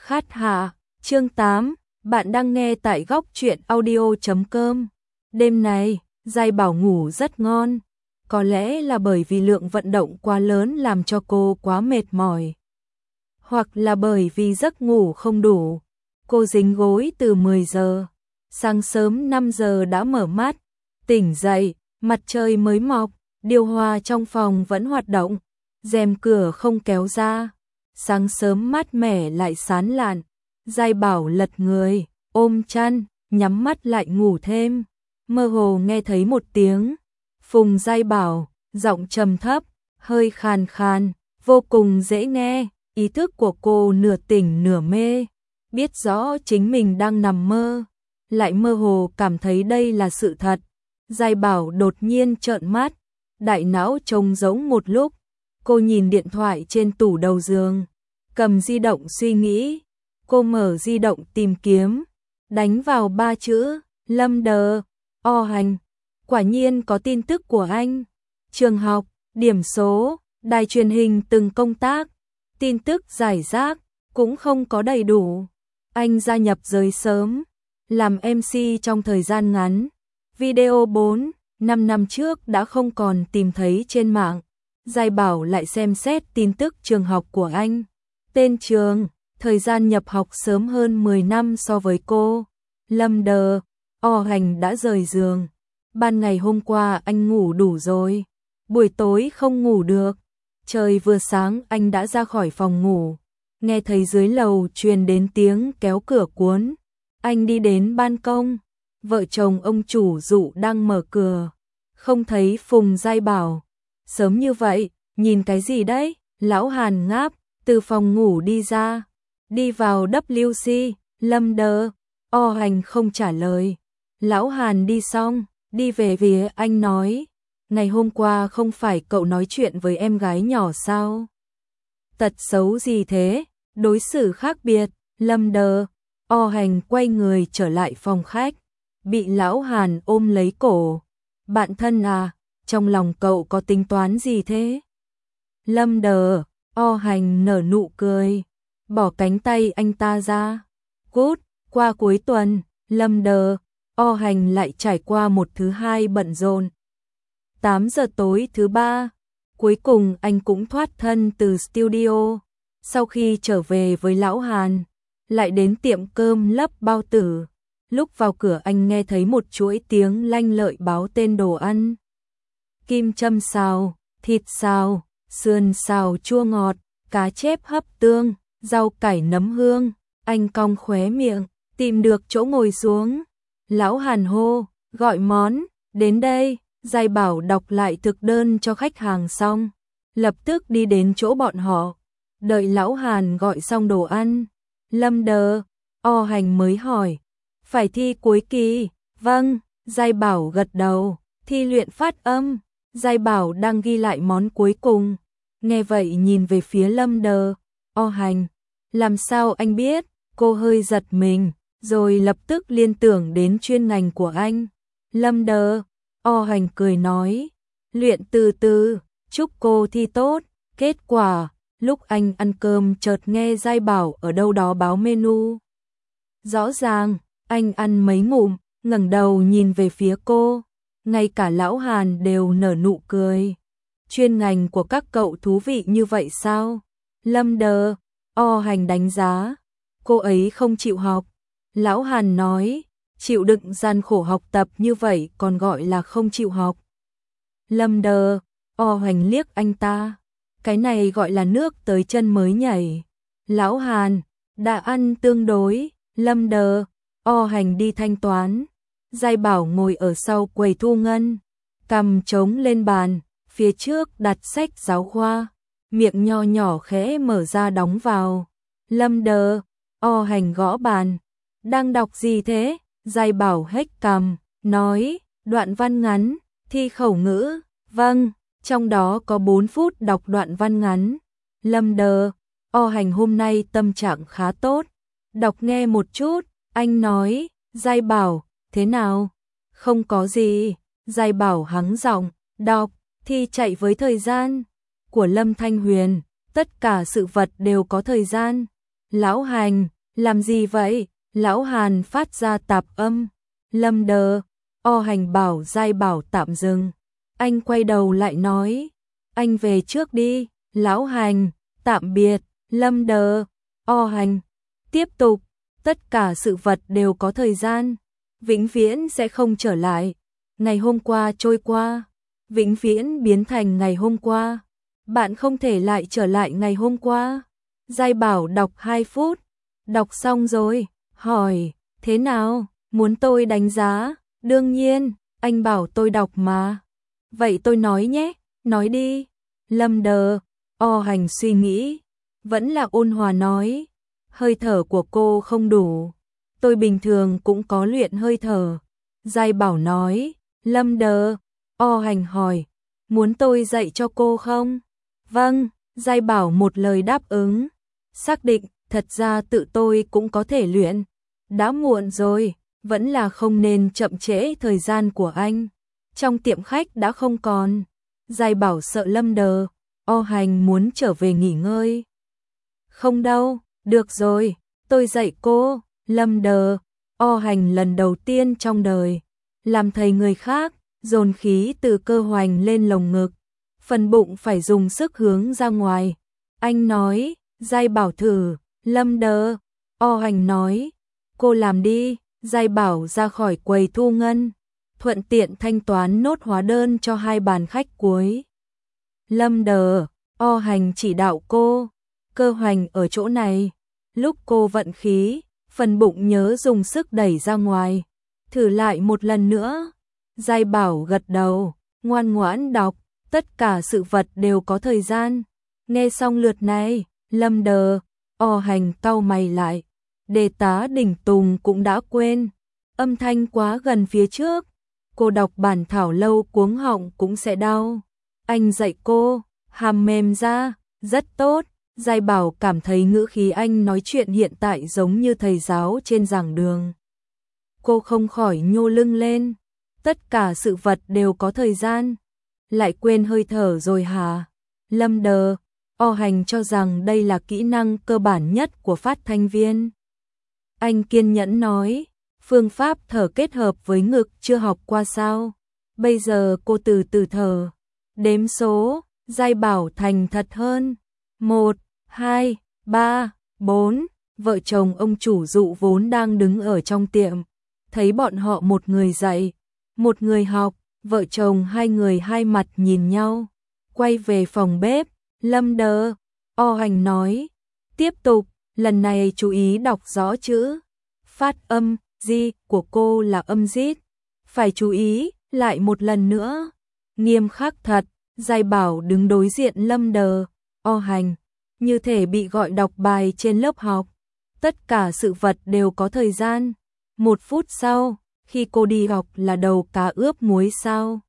Khát hạ, chương 8, bạn đang nghe tại góc truyện audio.com. Đêm này, Giai Bảo ngủ rất ngon, có lẽ là bởi vì lượng vận động quá lớn làm cho cô quá mệt mỏi, hoặc là bởi vì giấc ngủ không đủ. Cô dính gối từ 10 giờ, sáng sớm 5 giờ đã mở mắt, tỉnh dậy, mặt trời mới mọc, điều hòa trong phòng vẫn hoạt động, rèm cửa không kéo ra. Sáng sớm mát mẻ lại sán lạn, Giai Bảo lật người, ôm chăn, nhắm mắt lại ngủ thêm. Mơ hồ nghe thấy một tiếng, Phùng Giai Bảo, giọng trầm thấp, hơi khàn khàn, vô cùng dễ nghe. Ý thức của cô nửa tỉnh nửa mê, biết rõ chính mình đang nằm mơ, lại mơ hồ cảm thấy đây là sự thật. Giai Bảo đột nhiên trợn mắt, đại não trống rỗng một lúc. Cô nhìn điện thoại trên tủ đầu giường, cầm di động suy nghĩ. Cô mở di động tìm kiếm, đánh vào 3 chữ Lâm Đờ, O Hành. Quả nhiên có tin tức của anh. Trường học, điểm số, đài truyền hình từng công tác. Tin tức rải rác, cũng không có đầy đủ. Anh gia nhập giới sớm, làm MC trong thời gian ngắn. Video 4, 5 năm trước đã không còn tìm thấy trên mạng. Giai Bảo lại xem xét tin tức trường học của anh. Tên trường, thời gian nhập học sớm hơn 10 năm so với cô. Lâm Đờ, O Hành đã rời giường. Ban ngày hôm qua anh ngủ đủ rồi, buổi tối không ngủ được. Trời vừa sáng anh đã ra khỏi phòng ngủ, nghe thấy dưới lầu truyền đến tiếng kéo cửa cuốn. Anh đi đến ban công, vợ chồng ông chủ dụ đang mở cửa, không thấy Phùng Giai Bảo. Sớm như vậy, nhìn cái gì đấy? Lão Hàn ngáp, từ phòng ngủ đi ra, đi vào WC. Lâm Đờ, O Hành không trả lời. Lão Hàn đi xong, đi về phía anh nói, ngày hôm qua không phải cậu nói chuyện với em gái nhỏ sao? Tật xấu gì thế? Đối xử khác biệt. Lâm Đờ, O Hành quay người trở lại phòng khách, bị Lão Hàn ôm lấy cổ. Bạn thân à, trong lòng cậu có tính toán gì thế? Lâm Đờ, O Hành nở nụ cười, bỏ cánh tay anh ta ra. Cút, qua cuối tuần, Lâm Đờ, O Hành lại trải qua một thứ hai bận rộn. 8 giờ tối thứ ba, cuối cùng anh cũng thoát thân từ studio. Sau khi trở về với Lão Hàn, lại đến tiệm cơm lấp bao tử. Lúc vào cửa anh nghe thấy một chuỗi tiếng lanh lợi báo tên đồ ăn. Kim châm xào, thịt xào, sườn xào chua ngọt, cá chép hấp tương, rau cải nấm hương. Anh cong khóe miệng, tìm được chỗ ngồi xuống. Lão Hàn hô, gọi món, đến đây. Giai Bảo đọc lại thực đơn cho khách hàng xong, lập tức đi đến chỗ bọn họ. Đợi Lão Hàn gọi xong đồ ăn, Lâm Đờ, O Hành mới hỏi, phải thi cuối kỳ? Vâng. Giai Bảo gật đầu. Thi luyện phát âm. Giai Bảo đang ghi lại món cuối cùng. Nghe vậy nhìn về phía Lâm Đờ, O Hành, làm sao anh biết? Cô hơi giật mình, rồi lập tức liên tưởng đến chuyên ngành của anh. Lâm Đờ, O Hành cười nói, luyện từ từ, chúc cô thi tốt. Kết quả, lúc anh ăn cơm chợt nghe Giai Bảo ở đâu đó báo menu. Rõ ràng, anh ăn mấy ngụm, ngẩng đầu nhìn về phía cô, ngay cả Lão Hàn đều nở nụ cười. Chuyên ngành của các cậu thú vị như vậy sao? Lâm Đờ, O Hành đánh giá, cô ấy không chịu học. Lão Hàn nói, chịu đựng gian khổ học tập như vậy còn gọi là không chịu học. Lâm Đờ, O Hành liếc anh ta, cái này gọi là nước tới chân mới nhảy. Lão Hàn, đã ăn tương đối. Lâm Đờ, O Hành đi thanh toán. Giai Bảo ngồi ở sau quầy thu ngân, cầm trống lên bàn, phía trước đặt sách giáo khoa, miệng nho nhỏ khẽ mở ra đóng vào. Lâm Đờ, O Hành gõ bàn, đang đọc gì thế? Giai Bảo hếch cằm, nói, đoạn văn ngắn, thi khẩu ngữ. Vâng, trong đó có 4 phút đọc đoạn văn ngắn. Lâm Đờ, O Hành hôm nay tâm trạng khá tốt, đọc nghe một chút. Anh nói, Giai Bảo, thế nào? Không có gì. Giai Bảo hắng giọng, đọc, thi chạy với thời gian của Lâm Thanh Huyền, tất cả sự vật đều có thời gian. Lão Hành, Làm gì vậy? Lão Hàn phát ra tạp âm. Lâm Đờ, Hành bảo Giai Bảo tạm dừng. Anh quay đầu lại nói, anh về trước đi. Lão Hành, tạm biệt. Lâm Đờ, Hành, tiếp tục. Tất cả sự vật đều có thời gian, vĩnh viễn sẽ không trở lại. Ngày hôm qua trôi qua, vĩnh viễn biến thành ngày hôm qua. Bạn không thể lại trở lại ngày hôm qua. Giai Bảo đọc 2 phút, đọc xong rồi, hỏi, thế nào, muốn tôi đánh giá? Đương nhiên, anh bảo tôi đọc mà. Vậy tôi nói nhé, nói đi. Lâm Đờ, Hành suy nghĩ, vẫn là ôn hòa nói, hơi thở của cô không đủ. Tôi bình thường cũng có luyện hơi thở. Giai Bảo nói, Lâm Đờ, Hành hỏi, muốn tôi dạy cho cô không? Vâng, Giai Bảo một lời đáp ứng. Xác định, thật ra tự tôi cũng có thể luyện. Đã muộn rồi, vẫn là không nên chậm trễ thời gian của anh. Trong tiệm khách đã không còn. Giai Bảo sợ Lâm Đờ, Hành muốn trở về nghỉ ngơi. Không đâu, được rồi, tôi dạy cô. Lâm Đờ, Hành lần đầu tiên trong đời làm thầy người khác, dồn khí từ cơ hoành lên lồng ngực, phần bụng phải dùng sức hướng ra ngoài. Anh nói, Giai Bảo thử. Lâm Đờ, Hành nói, cô làm đi. Giai Bảo ra khỏi quầy thu ngân, thuận tiện thanh toán nốt hóa đơn cho 2 bàn khách cuối. Lâm Đờ, Hành chỉ đạo cô, cơ hoành ở chỗ này. Lúc cô vận khí, phần bụng nhớ dùng sức đẩy ra ngoài. Thử lại một lần nữa. Giai Bảo gật đầu, ngoan ngoãn đọc, tất cả sự vật đều có thời gian. Nghe xong lượt này, Lâm Đờ, Hành cau mày lại. Đề tá đỉnh tùng cũng đã quên. Âm thanh quá gần phía trước. Cô đọc bản thảo lâu cuống họng cũng sẽ đau. Anh dạy cô, hàm mềm ra, rất tốt. Giai Bảo cảm thấy ngữ khí anh nói chuyện hiện tại giống như thầy giáo trên giảng đường. Cô không khỏi nhô lưng lên. Tất cả sự vật đều có thời gian. Lại quên hơi thở rồi hả? Lâm Đờ, Hành cho rằng đây là kỹ năng cơ bản nhất của phát thanh viên. Anh kiên nhẫn nói, phương pháp thở kết hợp với ngực chưa học qua sao? Bây giờ cô từ từ thở. Đếm số, Giai Bảo thành thật hơn. 1, 2, 3, 4. Vợ chồng ông chủ dụ vốn đang đứng ở trong tiệm. Thấy bọn họ một người dạy, một người học, vợ chồng hai người hai mặt nhìn nhau. Quay về phòng bếp, Lâm Đờ, Hành nói, tiếp tục, lần này chú ý đọc rõ chữ. Phát âm, Di của cô là âm rít. Phải chú ý, lại một lần nữa. Nghiêm khắc thật, Giai Bảo đứng đối diện Lâm Đờ, Hành, như thể bị gọi đọc bài trên lớp học. Tất cả sự vật đều có thời gian. 1 phút sau, khi cô đi học là đầu cá ướp muối sao?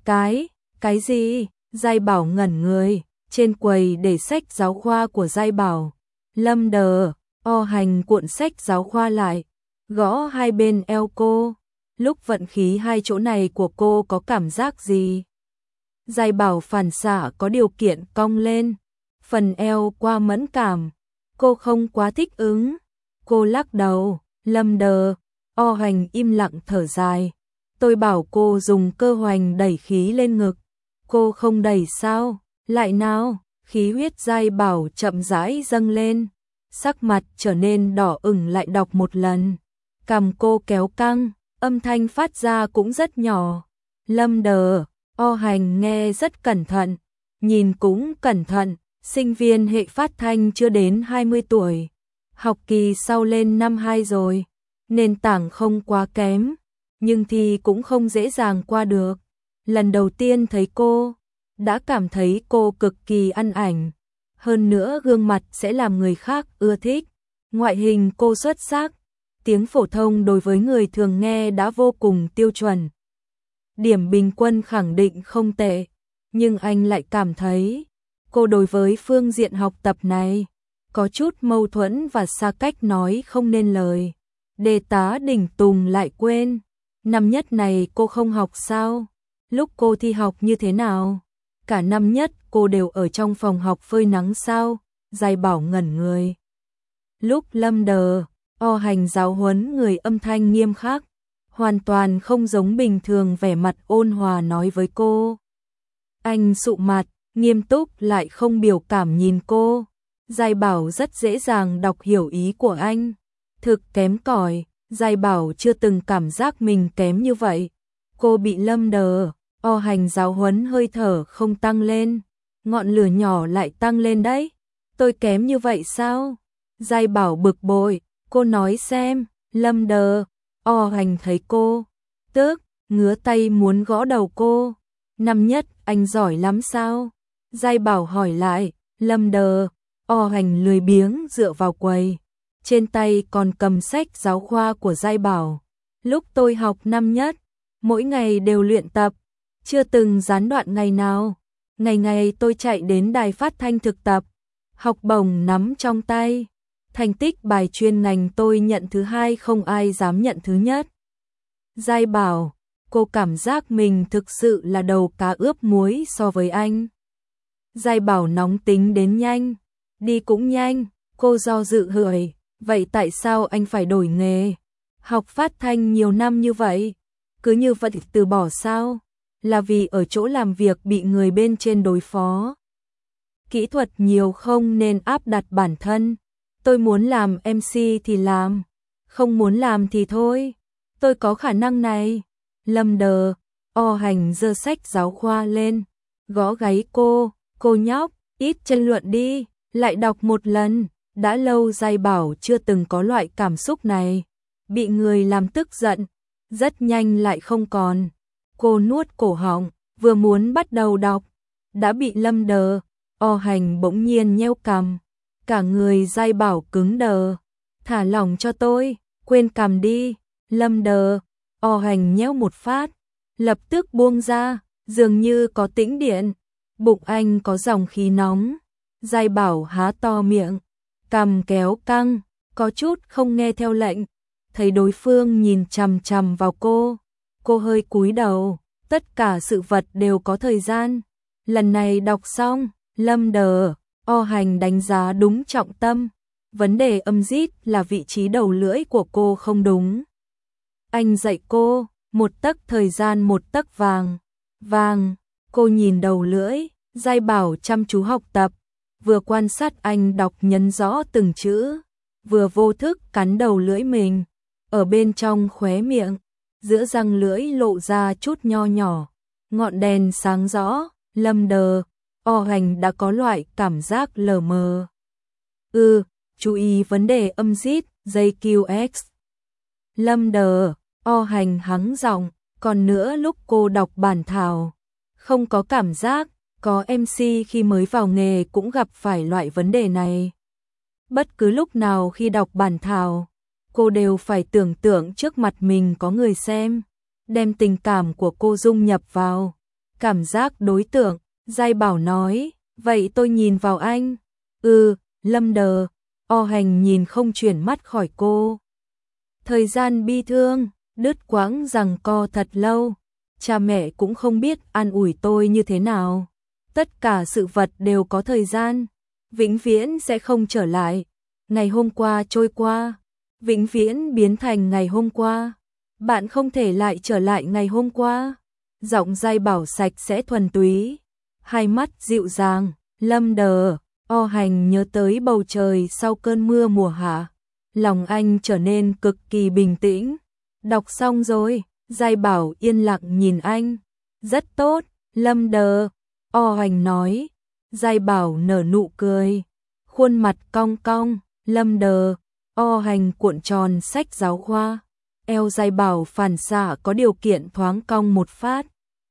Cái gì? Giai Bảo ngẩn người, trên quầy để sách giáo khoa của Giai Bảo. Lâm Đờ, Hành cuộn sách giáo khoa lại, gõ hai bên eo cô. Lúc vận khí hai chỗ này của cô có cảm giác gì? Giai Bảo phản xạ có điều kiện cong lên, phần eo qua mẫn cảm. Cô không quá thích ứng. Cô lắc đầu. Lâm Đờ, Hành im lặng thở dài. Tôi bảo cô dùng cơ hoành đẩy khí lên ngực. Cô không đẩy sao? Lại nào? Khí huyết Giai Bảo chậm rãi dâng lên. Sắc mặt trở nên đỏ ửng lại đọc một lần. Cằm cô kéo căng, âm thanh phát ra cũng rất nhỏ. Lâm Đờ, Hành nghe rất cẩn thận, nhìn cũng cẩn thận. Sinh viên hệ phát thanh chưa đến 20 tuổi. Học kỳ sau lên năm 2 rồi. Nền tảng không quá kém, nhưng thì cũng không dễ dàng qua được. Lần đầu tiên thấy cô, đã cảm thấy cô cực kỳ ăn ảnh. Hơn nữa gương mặt sẽ làm người khác ưa thích. Ngoại hình cô xuất sắc. Tiếng phổ thông đối với người thường nghe đã vô cùng tiêu chuẩn. Điểm bình quân khẳng định không tệ. Nhưng anh lại cảm thấy cô đối với phương diện học tập này có chút mâu thuẫn và xa cách nói không nên lời. Đề tá đỉnh tùng lại quên. Năm nhất này cô không học sao? Lúc cô thi học như thế nào? Cả năm nhất cô đều ở trong phòng học phơi nắng sao? Giai Bảo ngẩn người. Lúc Lâm Đờ, Hành giáo huấn người âm thanh nghiêm khắc, hoàn toàn không giống bình thường vẻ mặt ôn hòa nói với cô. Anh sụ mặt, nghiêm túc lại không biểu cảm nhìn cô. Giai Bảo rất dễ dàng đọc hiểu ý của anh. Thực kém cỏi, Giai Bảo chưa từng cảm giác mình kém như vậy. Cô bị Lâm Đờ, Hành giáo huấn hơi thở không tăng lên. Ngọn lửa nhỏ lại tăng lên đấy. Tôi kém như vậy sao? Giai Bảo bực bội, cô nói xem. Lâm Đờ, Hành thấy cô tức, ngứa tay muốn gõ đầu cô. Năm nhất, anh giỏi lắm sao? Giai Bảo hỏi lại. Lâm Đờ, Hành lười biếng dựa vào quầy. Trên tay còn cầm sách giáo khoa của Giai Bảo. Lúc tôi học năm nhất, mỗi ngày đều luyện tập, chưa từng gián đoạn ngày nào. Ngày ngày tôi chạy đến đài phát thanh thực tập, học bổng nắm trong tay. Thành tích bài chuyên ngành tôi nhận thứ hai, không ai dám nhận thứ nhất. Giai Bảo, cô cảm giác mình thực sự là đầu cá ướp muối so với anh. Giai Bảo nóng tính đến nhanh, đi cũng nhanh, cô do dự hỏi, vậy tại sao anh phải đổi nghề? Học phát thanh nhiều năm như vậy, cứ như vậy từ bỏ sao? Là vì ở chỗ làm việc bị người bên trên đối phó. Kỹ thuật nhiều không nên áp đặt bản thân. Tôi muốn làm MC thì làm, không muốn làm thì thôi. Tôi có khả năng này. Lâm Đờ, Hành giơ sách giáo khoa lên, gõ gáy cô nhóc, ít tranh luận đi, lại đọc một lần. Đã lâu Giai Bảo chưa từng có loại cảm xúc này, bị người làm tức giận, rất nhanh lại không còn. Cô nuốt cổ họng, vừa muốn bắt đầu đọc, đã bị Lâm Đờ, Hành bỗng nhiên nheo cằm. Cả người Giai Bảo cứng đờ. Thả lỏng cho tôi, quên cằm đi. Lâm Đờ, Hành nhéo một phát, lập tức buông ra, dường như có tĩnh điện. Bụng anh có dòng khí nóng. Giai Bảo há to miệng, cằm kéo căng, có chút không nghe theo lệnh. Thấy đối phương nhìn chằm chằm vào cô hơi cúi đầu. Tất cả sự vật đều có thời gian. Lần này đọc xong, Lâm Đờ, Hành đánh giá đúng trọng tâm. Vấn đề âm rít là vị trí đầu lưỡi của cô không đúng. Anh dạy cô, một tấc thời gian một tấc vàng. Vàng, cô nhìn đầu lưỡi, Giai Bảo chăm chú học tập, vừa quan sát anh đọc nhấn rõ từng chữ, vừa vô thức cắn đầu lưỡi mình. Ở bên trong khóe miệng, giữa răng lưỡi lộ ra chút nho nhỏ, ngọn đèn sáng rõ. Lâm Đờ, Hành đã có loại cảm giác lờ mờ. Chú ý vấn đề âm rít, JQX. Lâm Đờ, Hành hắng giọng, còn nữa lúc cô đọc bản thảo, không có cảm giác, có MC khi mới vào nghề cũng gặp phải loại vấn đề này. Bất cứ lúc nào khi đọc bản thảo, cô đều phải tưởng tượng trước mặt mình có người xem, đem tình cảm của cô dung nhập vào. Cảm giác đối tượng, Giai Bảo nói, vậy tôi nhìn vào anh. Lâm Đờ, Hành nhìn không chuyển mắt khỏi cô. Thời gian bi thương, đứt quãng giằng co thật lâu. Cha mẹ cũng không biết an ủi tôi như thế nào. Tất cả sự vật đều có thời gian, vĩnh viễn sẽ không trở lại. Ngày hôm qua trôi qua, vĩnh viễn biến thành ngày hôm qua. Bạn không thể lại trở lại ngày hôm qua. Giọng Giai Bảo sạch sẽ thuần túy, hai mắt dịu dàng. Lâm Đờ, Hành nhớ tới bầu trời sau cơn mưa mùa hạ. Lòng anh trở nên cực kỳ bình tĩnh. Đọc xong rồi, Giai Bảo yên lặng nhìn anh. Rất tốt, Lâm Đờ, Hành nói. Giai Bảo nở nụ cười, khuôn mặt cong cong. Lâm Đờ, Hành cuộn tròn sách giáo khoa. Eo Giai Bảo phản xạ có điều kiện thoáng cong một phát.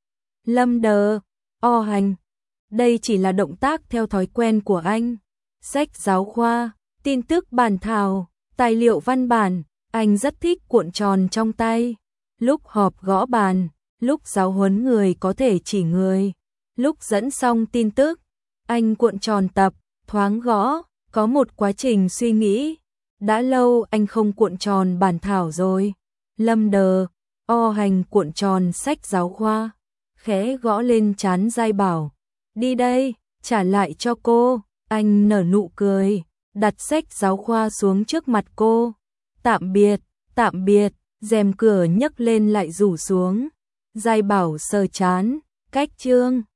Lâm Đờ, Hành, đây chỉ là động tác theo thói quen của anh. Sách giáo khoa, tin tức bản thảo, tài liệu văn bản, anh rất thích cuộn tròn trong tay. Lúc họp gõ bàn, lúc giáo huấn người có thể chỉ người, lúc dẫn xong tin tức, anh cuộn tròn tập, thoáng gõ, có một quá trình suy nghĩ. Đã lâu anh không cuộn tròn bản thảo rồi. Lâm Đờ, Hành cuộn tròn sách giáo khoa, khẽ gõ lên trán Giai Bảo. Đi đây, trả lại cho cô. Anh nở nụ cười, đặt sách giáo khoa xuống trước mặt cô. tạm biệt, rèm cửa nhấc lên lại rủ xuống. Giai Bảo sờ chán, cách chương.